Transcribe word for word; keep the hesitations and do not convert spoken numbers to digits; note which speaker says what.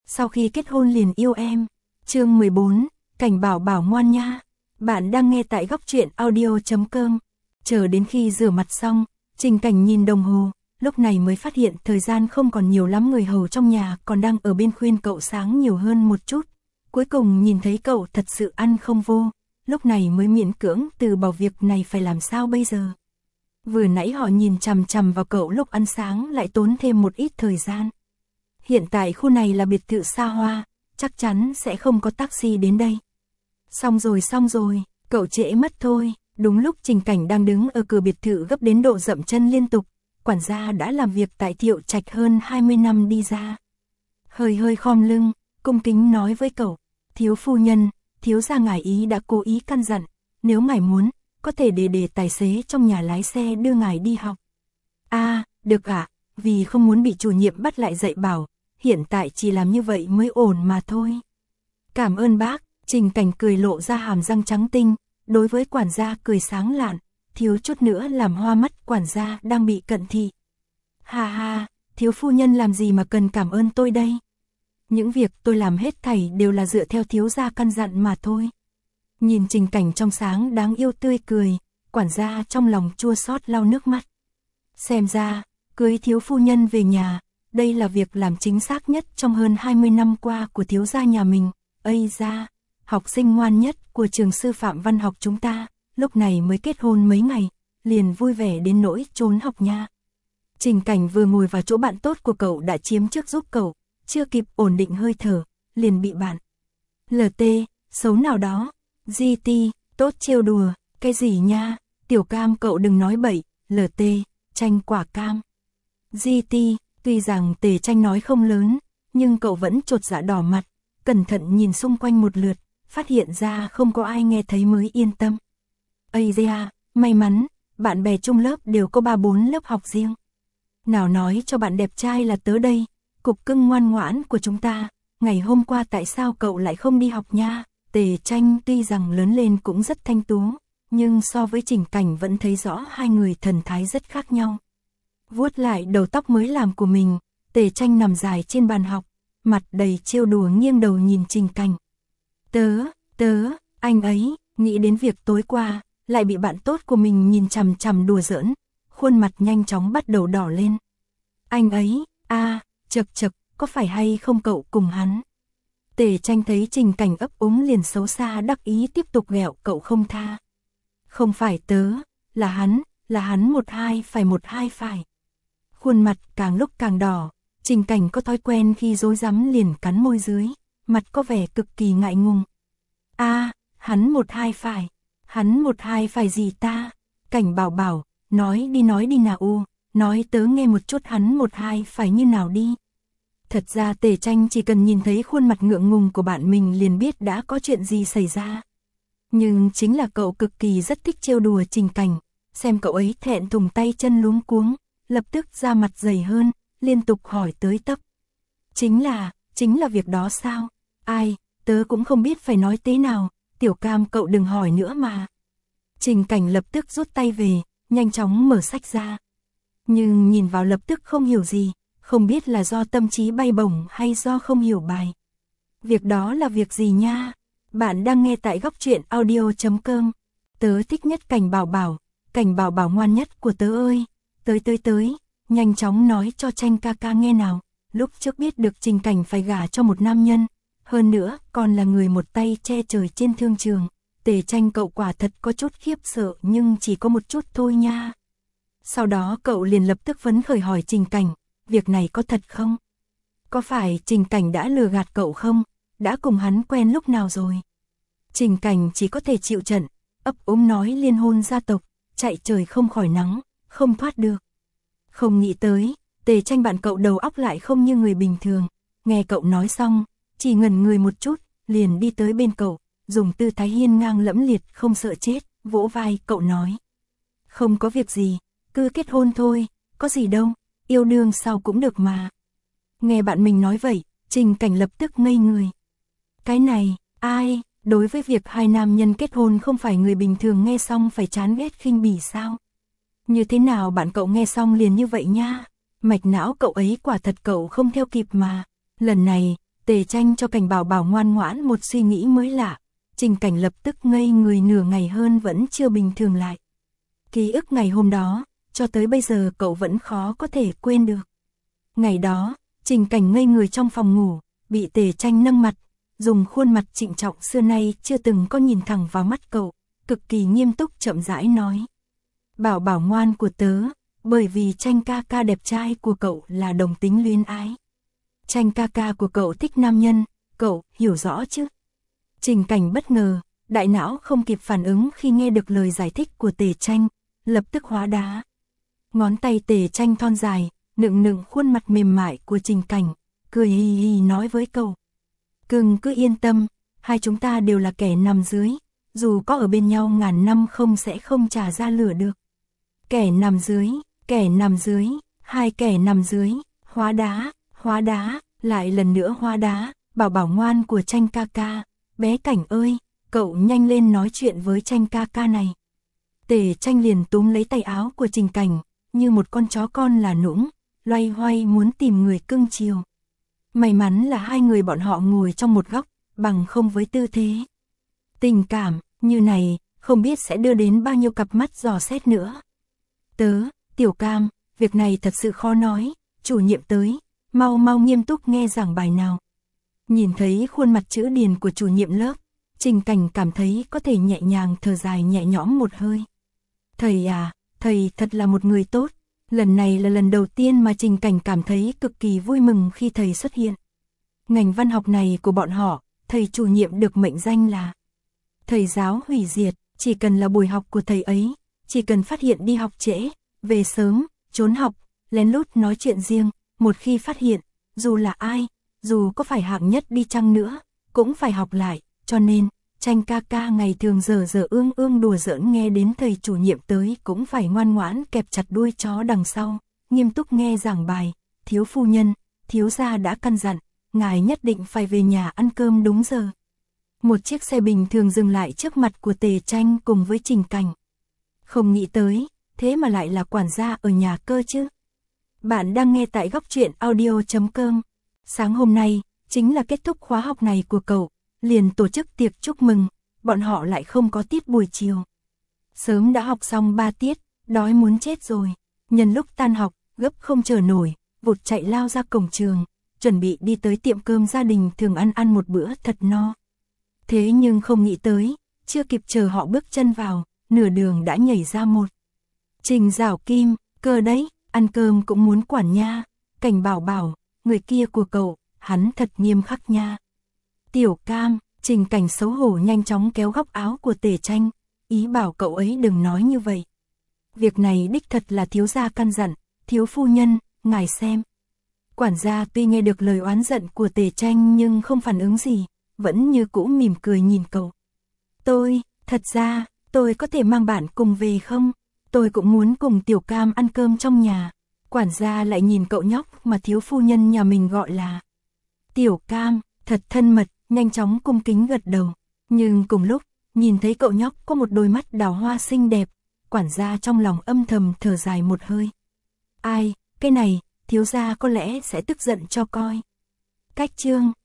Speaker 1: sau khi kết hôn liền yêu em. Chương mười bốn, Cảnh Bảo Bảo ngoan nha. Bạn đang nghe tại góc truyện audio chấm com. Chờ đến khi rửa mặt xong, Trình Cảnh nhìn đồng hồ, lúc này mới phát hiện thời gian không còn nhiều lắm, người hầu trong nhà còn đang ở bên khuyên cậu sáng nhiều hơn một chút. Cuối cùng nhìn thấy cậu thật sự ăn không vô, lúc này mới miễn cưỡng từ bỏ việc này, phải làm sao bây giờ. Vừa nãy họ nhìn chằm chằm vào cậu lúc ăn sáng lại tốn thêm một ít thời gian. Hiện tại khu này là biệt thự xa hoa, chắc chắn sẽ không có taxi đến đây. Xong rồi xong rồi, cậu trễ mất thôi. Đúng lúc Trình Cảnh đang đứng ở cửa biệt thự gấp đến độ dậm chân liên tục, quản gia đã làm việc tại Thiệu Trạch hơn hai mươi năm đi ra. Hơi hơi khom lưng, cung kính nói với cậu, thiếu phu nhân, thiếu gia ngài ý đã cố ý căn dặn, nếu ngài muốn, có thể để để tài xế trong nhà lái xe đưa ngài đi học. À, được ạ, à, vì không muốn bị chủ nhiệm bắt lại dạy bảo, hiện tại chỉ làm như vậy mới ổn mà thôi. Cảm ơn bác. Trình Cảnh cười lộ ra hàm răng trắng tinh, đối với quản gia cười sáng lạn, thiếu chút nữa làm hoa mắt quản gia đang bị cận thị. Ha ha, thiếu phu nhân làm gì mà cần cảm ơn tôi đây? Những việc tôi làm hết thảy đều là dựa theo thiếu gia căn dặn mà thôi. Nhìn Trình Cảnh trong sáng đáng yêu tươi cười, quản gia trong lòng chua xót lau nước mắt. Xem ra, cưới thiếu phu nhân về nhà, đây là việc làm chính xác nhất trong hơn hai mươi năm qua của thiếu gia nhà mình. Ây da, học sinh ngoan nhất của trường sư phạm văn học chúng ta, lúc này mới kết hôn mấy ngày, liền vui vẻ đến nỗi trốn học nha. Trình Cảnh vừa ngồi vào chỗ bạn tốt của cậu đã chiếm trước giúp cậu, chưa kịp ổn định hơi thở, liền bị bạn lờ tê, xấu nào đó, giê tê, tốt trêu đùa, cái gì nha, tiểu cam cậu đừng nói bậy, lờ tê, tranh quả cam. giê tê, tuy rằng Tề Tranh nói không lớn, nhưng cậu vẫn chột dạ đỏ mặt, cẩn thận nhìn xung quanh một lượt, phát hiện ra không có ai nghe thấy mới yên tâm. Ây da, may mắn, bạn bè chung lớp đều có ba bốn lớp học riêng. Nào nói cho bạn đẹp trai là tớ đây, cục cưng ngoan ngoãn của chúng ta, ngày hôm qua tại sao cậu lại không đi học nha? Tề Tranh tuy rằng lớn lên cũng rất thanh tú, nhưng so với Trình Cảnh vẫn thấy rõ hai người thần thái rất khác nhau. Vuốt lại đầu tóc mới làm của mình, Tề Tranh nằm dài trên bàn học, mặt đầy trêu đùa nghiêng đầu nhìn Trình Cảnh. Tớ, tớ, anh ấy, nghĩ đến việc tối qua, lại bị bạn tốt của mình nhìn chằm chằm đùa giỡn, khuôn mặt nhanh chóng bắt đầu đỏ lên. Anh ấy, a, à, chật chật, có phải hay không cậu cùng hắn? Tề Tranh thấy Trình Cảnh ấp úng liền xấu xa đắc ý tiếp tục ghẹo cậu không tha. Không phải tớ, là hắn, là hắn một hai phải một hai phải. Khuôn mặt càng lúc càng đỏ, Trình Cảnh có thói quen khi rối rắm liền cắn môi dưới, mặt có vẻ cực kỳ ngại ngùng. A, à, hắn một hai phải, hắn một hai phải gì ta? Cảnh Bảo Bảo, nói đi nói đi nào u, nói tớ nghe một chút hắn một hai phải như nào đi. Thật ra Tề Tranh chỉ cần nhìn thấy khuôn mặt ngượng ngùng của bạn mình liền biết đã có chuyện gì xảy ra. Nhưng chính là cậu cực kỳ rất thích trêu đùa Trình Cảnh, xem cậu ấy thẹn thùng tay chân luống cuống, lập tức ra mặt dày hơn, liên tục hỏi tới tấp. Chính là, chính là việc đó sao? Ai, tớ cũng không biết phải nói thế nào, tiểu cam cậu đừng hỏi nữa mà. Trình Cảnh lập tức rút tay về, nhanh chóng mở sách ra. Nhưng nhìn vào lập tức không hiểu gì, không biết là do tâm trí bay bổng hay do không hiểu bài. Việc đó là việc gì nha? Bạn đang nghe tại góc truyện audio chấm com. Tớ thích nhất Cảnh Bảo Bảo, Cảnh Bảo Bảo ngoan nhất của tớ ơi. Tới tới tới, nhanh chóng nói cho Tranh ca ca nghe nào. Lúc trước biết được Trình Cảnh phải gả cho một nam nhân, hơn nữa còn là người một tay che trời trên thương trường, Tề Tranh cậu quả thật có chút khiếp sợ nhưng chỉ có một chút thôi nha. Sau đó cậu liền lập tức phấn khởi hỏi Trình Cảnh, việc này có thật không? Có phải Trình Cảnh đã lừa gạt cậu không? Đã cùng hắn quen lúc nào rồi? Trình Cảnh chỉ có thể chịu trận, ấp úng nói liên hôn gia tộc, chạy trời không khỏi nắng, không thoát được. Không nghĩ tới, Tề Tranh bạn cậu đầu óc lại không như người bình thường, nghe cậu nói xong, chỉ ngẩn người một chút, liền đi tới bên cậu, dùng tư thái hiên ngang lẫm liệt không sợ chết, vỗ vai cậu nói. Không có việc gì, cứ kết hôn thôi, có gì đâu, yêu đương sau cũng được mà. Nghe bạn mình nói vậy, Trình Cảnh lập tức ngây người. Cái này, ai, đối với việc hai nam nhân kết hôn không phải người bình thường nghe xong phải chán ghét khinh bỉ sao? Như thế nào bạn cậu nghe xong liền như vậy nha? Mạch não cậu ấy quả thật cậu không theo kịp mà. Lần này, Tề Tranh cho Cảnh Bảo Bảo ngoan ngoãn một suy nghĩ mới lạ, Trình Cảnh lập tức ngây người nửa ngày hơn vẫn chưa bình thường lại. Ký ức ngày hôm đó, cho tới bây giờ cậu vẫn khó có thể quên được. Ngày đó, Trình Cảnh ngây người trong phòng ngủ, bị Tề Tranh nâng mặt, dùng khuôn mặt trịnh trọng xưa nay chưa từng có nhìn thẳng vào mắt cậu, cực kỳ nghiêm túc chậm rãi nói. Bảo Bảo ngoan của tớ, bởi vì Tranh ca ca đẹp trai của cậu là đồng tính luyến ái. Tranh ca ca của cậu thích nam nhân, cậu hiểu rõ chứ? Trình Cảnh bất ngờ, đại não không kịp phản ứng khi nghe được lời giải thích của Tề Tranh, lập tức hóa đá. Ngón tay Tề Tranh thon dài, nựng nựng khuôn mặt mềm mại của Trình Cảnh, cười hì hì nói với cậu. Cưng cứ yên tâm, hai chúng ta đều là kẻ nằm dưới, dù có ở bên nhau ngàn năm không sẽ không trả ra lửa được. Kẻ nằm dưới, kẻ nằm dưới, hai kẻ nằm dưới, hóa đá, hóa đá, lại lần nữa hóa đá, Bảo Bảo ngoan của Tranh ca ca, bé Cảnh ơi, cậu nhanh lên nói chuyện với Tranh ca ca này. Tề Tranh liền túm lấy tay áo của Trình Cảnh, như một con chó con là nũng, loay hoay muốn tìm người cưng chiều. May mắn là hai người bọn họ ngồi trong một góc, bằng không với tư thế tình cảm như này, không biết sẽ đưa đến bao nhiêu cặp mắt dò xét nữa. Tớ, Tiểu Cam, việc này thật sự khó nói, chủ nhiệm tới, mau mau nghiêm túc nghe giảng bài nào. Nhìn thấy khuôn mặt chữ điền của chủ nhiệm lớp, Trình Cảnh cảm thấy có thể nhẹ nhàng thở dài nhẹ nhõm một hơi. Thầy à, thầy thật là một người tốt. Lần này là lần đầu tiên mà Trình Cảnh cảm thấy cực kỳ vui mừng khi thầy xuất hiện. Ngành văn học này của bọn họ, thầy chủ nhiệm được mệnh danh là thầy giáo hủy diệt, chỉ cần là buổi học của thầy ấy, chỉ cần phát hiện đi học trễ, về sớm, trốn học, lén lút nói chuyện riêng, một khi phát hiện, dù là ai, dù có phải hạng nhất đi chăng nữa, cũng phải học lại, cho nên, Tranh ca ca ngày thường giờ giờ ương ương đùa giỡn nghe đến thầy chủ nhiệm tới cũng phải ngoan ngoãn kẹp chặt đuôi chó đằng sau, nghiêm túc nghe giảng bài. Thiếu phu nhân, thiếu gia đã căn dặn, ngài nhất định phải về nhà ăn cơm đúng giờ. Một chiếc xe bình thường dừng lại trước mặt của Tề Tranh cùng với Trình Cảnh. Không nghĩ tới, thế mà lại là quản gia ở nhà cơ chứ. Bạn đang nghe tại góc truyện audio chấm com. Sáng hôm nay, chính là kết thúc khóa học này của cậu. Liền tổ chức tiệc chúc mừng, bọn họ lại không có tiết buổi chiều. Sớm đã học xong ba tiết, đói muốn chết rồi. Nhân lúc tan học, gấp không chờ nổi, vụt chạy lao ra cổng trường, chuẩn bị đi tới tiệm cơm gia đình thường ăn ăn một bữa thật no. Thế nhưng không nghĩ tới, chưa kịp chờ họ bước chân vào, nửa đường đã nhảy ra một Trình Giảo Kim, cơ đấy, ăn cơm cũng muốn quản nha. Cảnh Bảo Bảo, người kia của cậu, hắn thật nghiêm khắc nha. Tiểu Cam, Trình Cảnh xấu hổ nhanh chóng kéo góc áo của Tề Tranh, ý bảo cậu ấy đừng nói như vậy. Việc này đích thật là thiếu gia căn dặn, thiếu phu nhân, ngài xem. Quản gia tuy nghe được lời oán giận của Tề Tranh nhưng không phản ứng gì, vẫn như cũ mỉm cười nhìn cậu. Tôi, thật ra, tôi có thể mang bạn cùng về không? Tôi cũng muốn cùng Tiểu Cam ăn cơm trong nhà. Quản gia lại nhìn cậu nhóc mà thiếu phu nhân nhà mình gọi là Tiểu Cam, thật thân mật, nhanh chóng cung kính gật đầu. Nhưng cùng lúc, nhìn thấy cậu nhóc có một đôi mắt đào hoa xinh đẹp, quản gia trong lòng âm thầm thở dài một hơi. Ai, cái này, thiếu gia có lẽ sẽ tức giận cho coi. Cách chương